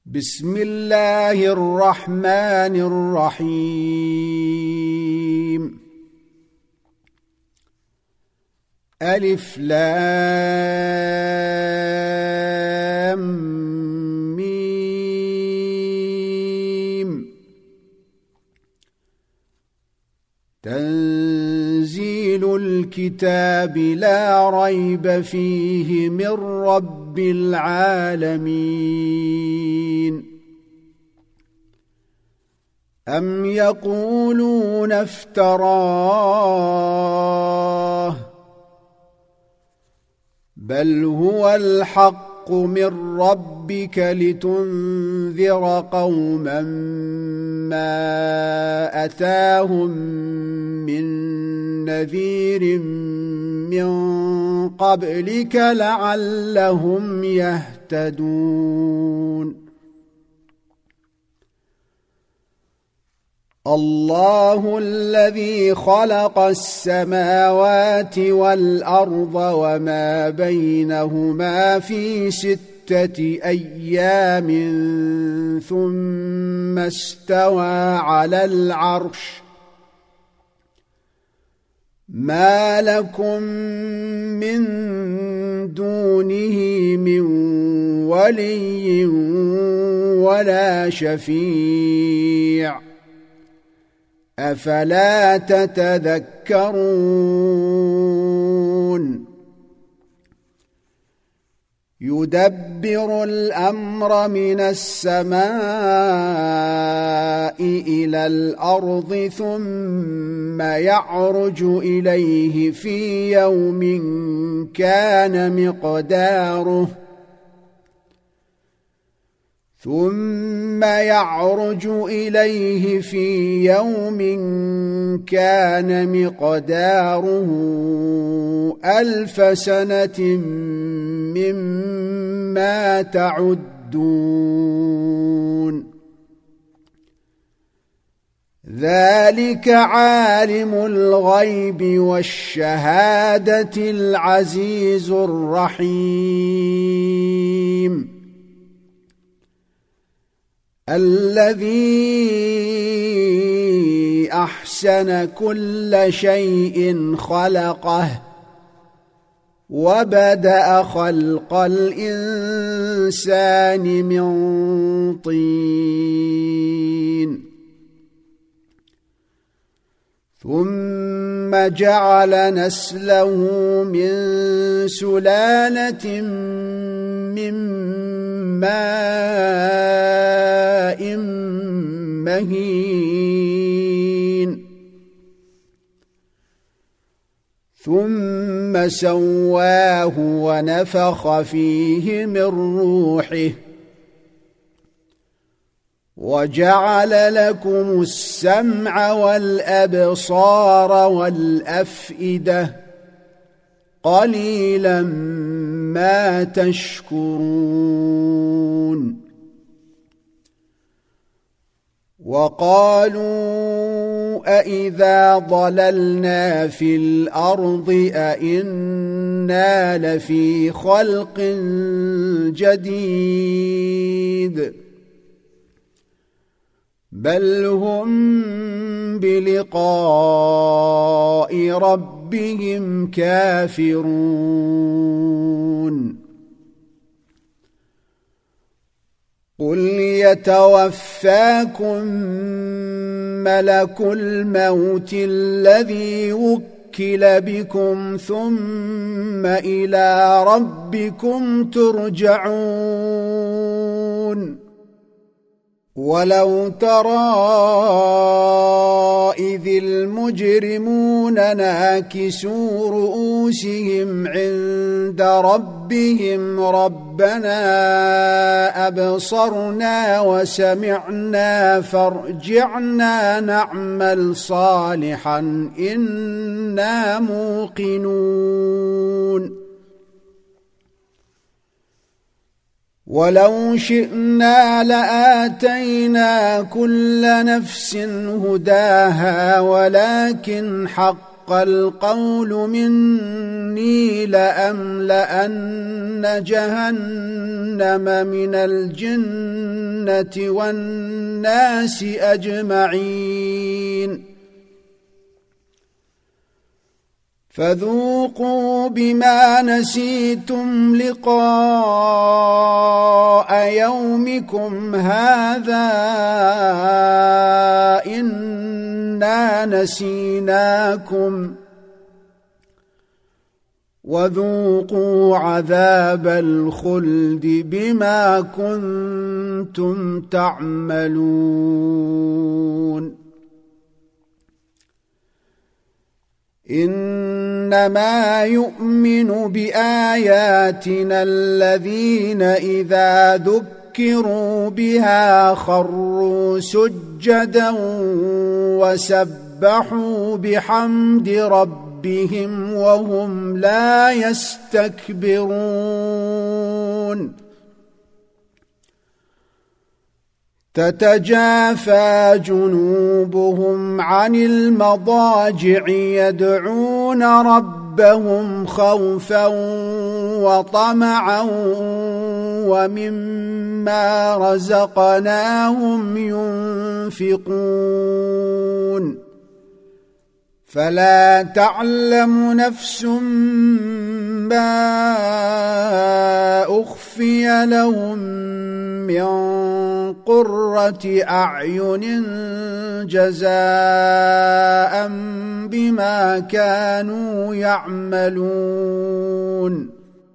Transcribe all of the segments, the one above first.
بسم الله الرحمن الرحيم. ألف لام ميم. تنزيل الكتاب لا ريب فيه من رب العالمين. أم يقولون افتراه بل هو الحق من ربك لتنذر قوما ما أتاهم من نذير من قبلك لعلهم يهتدون. الله الذي خلق السماوات والأرض وما بينهما في 6 أيام ثم استوى على العرش. ما لكم من دونه من ولي ولا شفيع أفلا تتذكرون. يدبر الأمر من السماء إلى الأرض ثم يعرج إليه في يوم كان مقداره ألف سنة مما تعدون. ذلك عالم الغيب والشهادة العزيز الرحيم. الذي أحسن كل شيء خلقه وبدأ خلق الإنسان من طين ثم جعل نسله من سلالة من ماء مهين ثم سواه ونفخ فيه من روحه وجعل لكم السمع والأبصار والأفئدة قليلا ما تشكرون. وقالوا أإذا ضللنا في الأرض أإنا لفي خلق جديد بل هم بلقاء ربهم كافرون. قل يتوفاكم ملك الموت الذي وكل بكم ثم إلى ربكم ترجعون. ولو ترى إذ المجرمون ناكسوا رؤوسهم عند ربهم ربنا أبصرنا وسمعنا فارجعنا نعمل صالحا إنا موقنون. ولو شئنا لآتينا كل نفس هداها ولكن حق حق القول مني لأملأن جهنم من الجنة والناس أجمعين فذوقوا بما نسيتم لقاء يومكم هذا إنا نسيناكم وذوقوا عذاب الخلد بما كنتم تعملون إنما يؤمن بآياتنا الذين إذا ذكروا بها خروا سجدا وسبحوا بحمد ربهم وهم لا يستكبرون تتجافى جنوبهم عن المضاجع يدعون ربهم خوفا وطمعا ومما رزقناهم ينفقون فلا تعلم نفس ما أخفي لهم من قرة أعين جزاء بما كانوا يعملون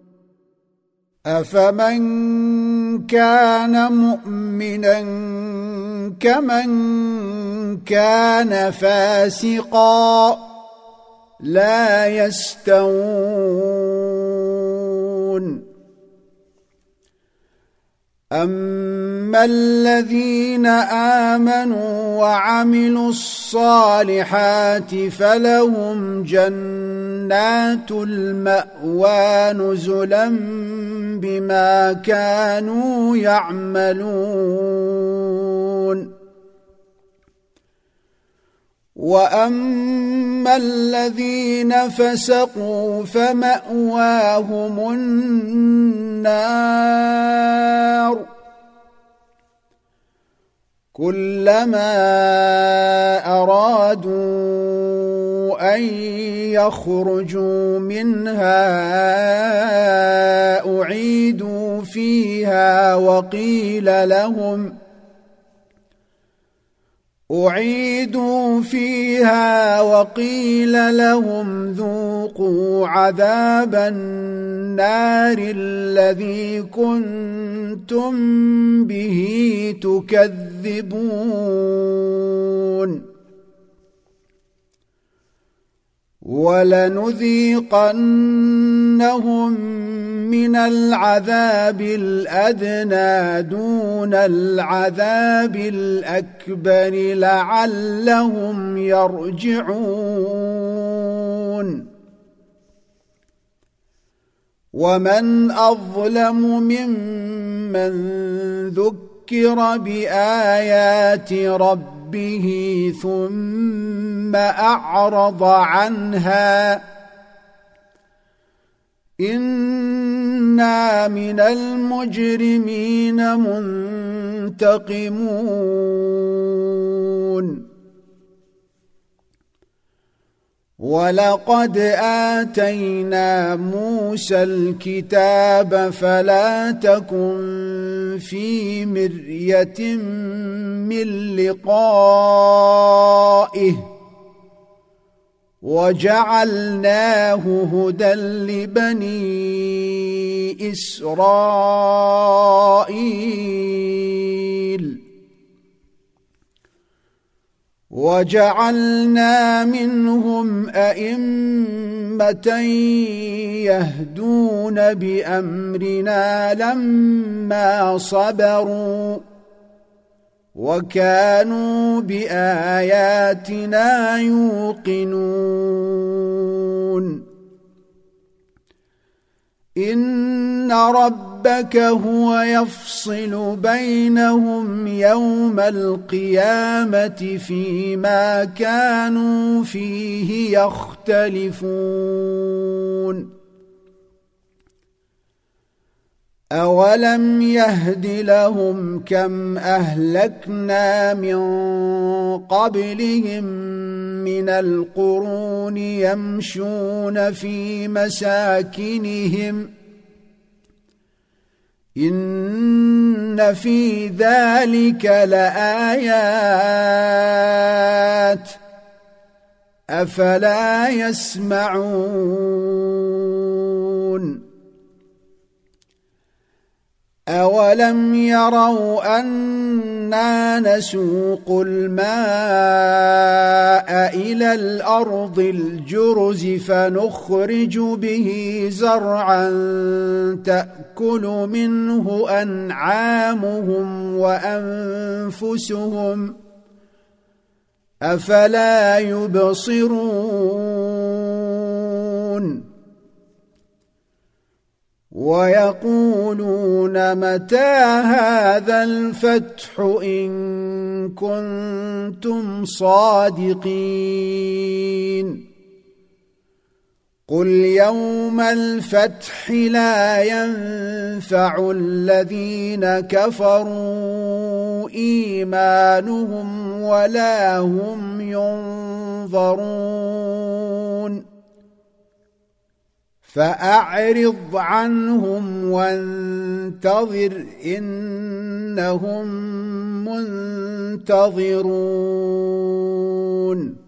أفمن كان مؤمنا كمن كان فاسقا لا يستوون أما الذين آمنوا وعملوا الصالحات فلهم جنات المأوى نزلا بما كانوا يعملون وأما الذين فسقوا فمأواهم النار كلما أرادوا أن يخرجوا منها أعيدوا فيها وقيل لهم ذوقوا عذاب النار الذي كنتم به تكذبون ولنذيقنهم من العذاب الأدنى دون العذاب الأكبر لعلهم يرجعون ومن أظلم ممن ذكر بآيات ربه ثم أعرض عنها إنا من المجرمين منتقمون ولقد آتينا موسى الكتاب فلا تكن في مرية من لقائه وجعلناه هدى لبني إسرائيل وجعلنا منهم أئمة يهدون بأمرنا لما صبروا وكانوا بآياتنا يوقنون إن ربك ربك هو يفصل بينهم يوم القيامة فيما كانوا فيه يختلفون أولم يهد لهم كم أهلكنا من قبلهم من القرون يمشون في مساكنهم إن في ذلك لآيات أفلا يسمعون أولم يروا أنا نسوق الماء إلى الأرض الجرز فنخرج به زرعا تأكل منه أنعامهم وأنفسهم أفلا يبصرون ويقولون متى هذا الفتح إن كنتم صادقين قل يوم الفتح لا ينفع الذين كفروا إيمانهم ولا هم ينظرون فأعرض عنهم وانتظر إنهم منتظرون